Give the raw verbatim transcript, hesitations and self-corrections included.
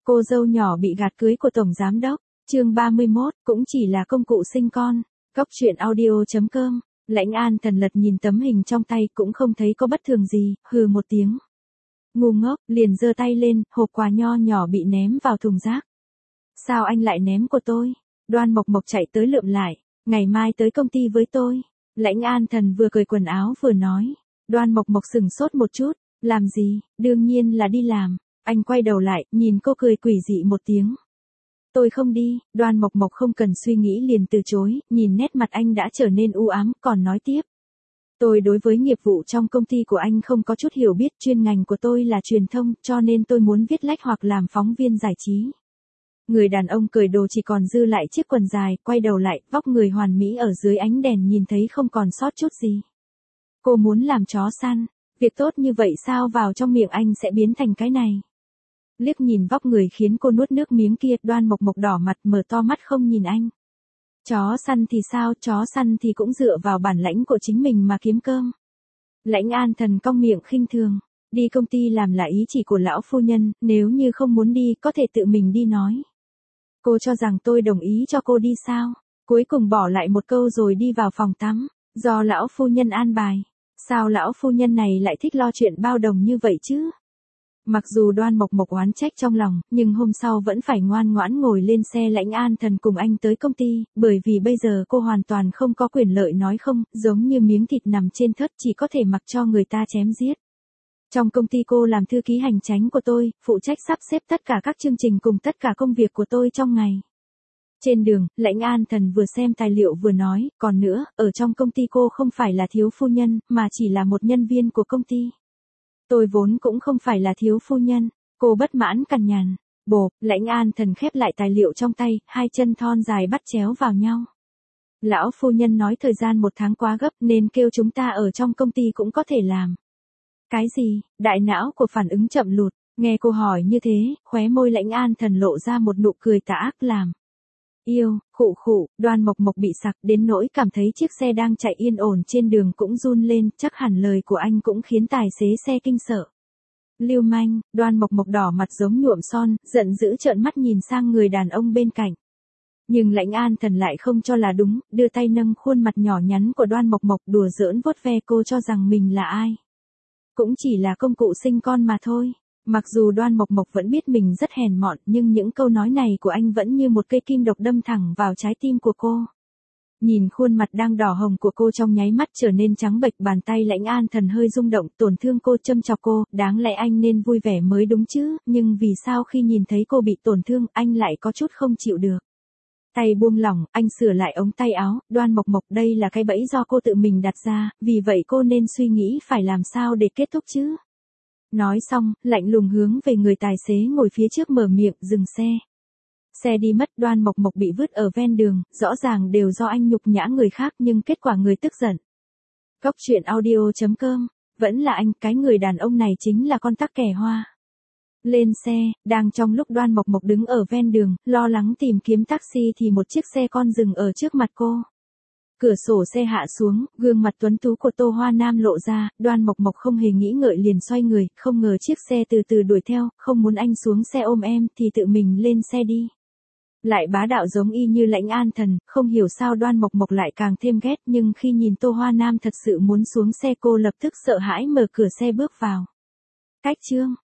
Cô dâu nhỏ bị gạt cưới của tổng giám đốc. Chương ba mươi mốt, cũng chỉ là công cụ sinh con. Góc truyện audio chấm com. Lãnh An Thần lật nhìn tấm hình trong tay cũng không thấy có bất thường gì, hừ một tiếng. Ngu ngốc, liền giơ tay lên, hộp quà nho nhỏ bị ném vào thùng rác. Sao anh lại ném của tôi? Đoan Mộc Mộc chạy tới lượm lại. Ngày mai tới công ty với tôi. Lãnh An Thần vừa cởi quần áo vừa nói. Đoan Mộc Mộc sừng sốt một chút. Làm gì? Đương nhiên là đi làm. Anh quay đầu lại, nhìn cô cười quỷ dị một tiếng. Tôi không đi. Đoan Mộc Mộc không cần suy nghĩ liền từ chối, nhìn nét mặt anh đã trở nên u ám, còn nói tiếp. Tôi đối với nghiệp vụ trong công ty của anh không có chút hiểu biết, chuyên ngành của tôi là truyền thông, cho nên tôi muốn viết lách hoặc làm phóng viên giải trí. Người đàn ông cởi đồ chỉ còn dư lại chiếc quần dài, quay đầu lại, vóc người hoàn mỹ ở dưới ánh đèn nhìn thấy không còn sót chút gì. Cô muốn làm chó săn, việc tốt như vậy sao vào trong miệng anh sẽ biến thành cái này. Liếc nhìn vóc người khiến cô nuốt nước miếng kia, Đoan Mộc Mộc đỏ mặt mở to mắt không nhìn anh. Chó săn thì sao, chó săn thì cũng dựa vào bản lãnh của chính mình mà kiếm cơm. Lãnh An Thần cong miệng khinh thường, đi công ty làm là ý chỉ của lão phu nhân, nếu như không muốn đi có thể tự mình đi nói. Cô cho rằng tôi đồng ý cho cô đi sao? Cuối cùng bỏ lại một câu rồi đi vào phòng tắm, do lão phu nhân an bài. Sao lão phu nhân này lại thích lo chuyện bao đồng như vậy chứ? Mặc dù Đoan Mộc Mộc oán trách trong lòng, nhưng hôm sau vẫn phải ngoan ngoãn ngồi lên xe Lãnh An Thần cùng anh tới công ty, bởi vì bây giờ cô hoàn toàn không có quyền lợi nói không, giống như miếng thịt nằm trên thớt chỉ có thể mặc cho người ta chém giết. Trong công ty cô làm thư ký hành chánh của tôi, phụ trách sắp xếp tất cả các chương trình cùng tất cả công việc của tôi trong ngày. Trên đường, Lãnh An Thần vừa xem tài liệu vừa nói, còn nữa, ở trong công ty cô không phải là thiếu phu nhân, mà chỉ là một nhân viên của công ty. Tôi vốn cũng không phải là thiếu phu nhân, cô bất mãn cằn nhằn. Bộp, Lãnh An Thần khép lại tài liệu trong tay, hai chân thon dài bắt chéo vào nhau. Lão phu nhân nói thời gian một tháng quá gấp nên kêu chúng ta ở trong công ty cũng có thể làm. Cái gì? Đại não của phản ứng chậm lụt, nghe cô hỏi như thế, khóe môi Lãnh An Thần lộ ra một nụ cười tà ác làm. Yêu, khụ khụ, Đoan Mộc Mộc bị sặc đến nỗi cảm thấy chiếc xe đang chạy yên ổn trên đường cũng run lên, chắc hẳn lời của anh cũng khiến tài xế xe kinh sợ. Lưu manh, Đoan Mộc Mộc đỏ mặt giống nhuộm son, giận dữ trợn mắt nhìn sang người đàn ông bên cạnh. Nhưng Lãnh An Thần lại không cho là đúng, đưa tay nâng khuôn mặt nhỏ nhắn của Đoan Mộc Mộc đùa giỡn vuốt ve cô cho rằng mình là ai. Cũng chỉ là công cụ sinh con mà thôi. Mặc dù Đoan Mộc Mộc vẫn biết mình rất hèn mọn, nhưng những câu nói này của anh vẫn như một cây kim độc đâm thẳng vào trái tim của cô. Nhìn khuôn mặt đang đỏ hồng của cô trong nháy mắt trở nên trắng bệch, bàn tay Lãnh An Thần hơi rung động, tổn thương cô, châm chọc cô, đáng lẽ anh nên vui vẻ mới đúng chứ, nhưng vì sao khi nhìn thấy cô bị tổn thương, anh lại có chút không chịu được. Tay buông lỏng, anh sửa lại ống tay áo, Đoan Mộc Mộc, đây là cái bẫy do cô tự mình đặt ra, vì vậy cô nên suy nghĩ phải làm sao để kết thúc chứ. Nói xong, lạnh lùng hướng về người tài xế ngồi phía trước mở miệng, dừng xe. Xe đi mất, Đoan Mộc Mộc bị vứt ở ven đường, rõ ràng đều do anh nhục nhã người khác nhưng kết quả người tức giận. Góc truyện audio chấm com, vẫn là anh, cái người đàn ông này chính là con tắc kè hoa. Lên xe, đang trong lúc Đoan Mộc Mộc đứng ở ven đường, lo lắng tìm kiếm taxi thì một chiếc xe con dừng ở trước mặt cô. Cửa sổ xe hạ xuống, gương mặt tuấn tú của Tô Hoa Nam lộ ra, Đoan Mộc Mộc không hề nghĩ ngợi liền xoay người, không ngờ chiếc xe từ từ đuổi theo, không muốn anh xuống xe ôm em thì tự mình lên xe đi. Lại bá đạo giống y như Lãnh An Thần, không hiểu sao Đoan Mộc Mộc lại càng thêm ghét, nhưng khi nhìn Tô Hoa Nam thật sự muốn xuống xe cô lập tức sợ hãi mở cửa xe bước vào. Cách chương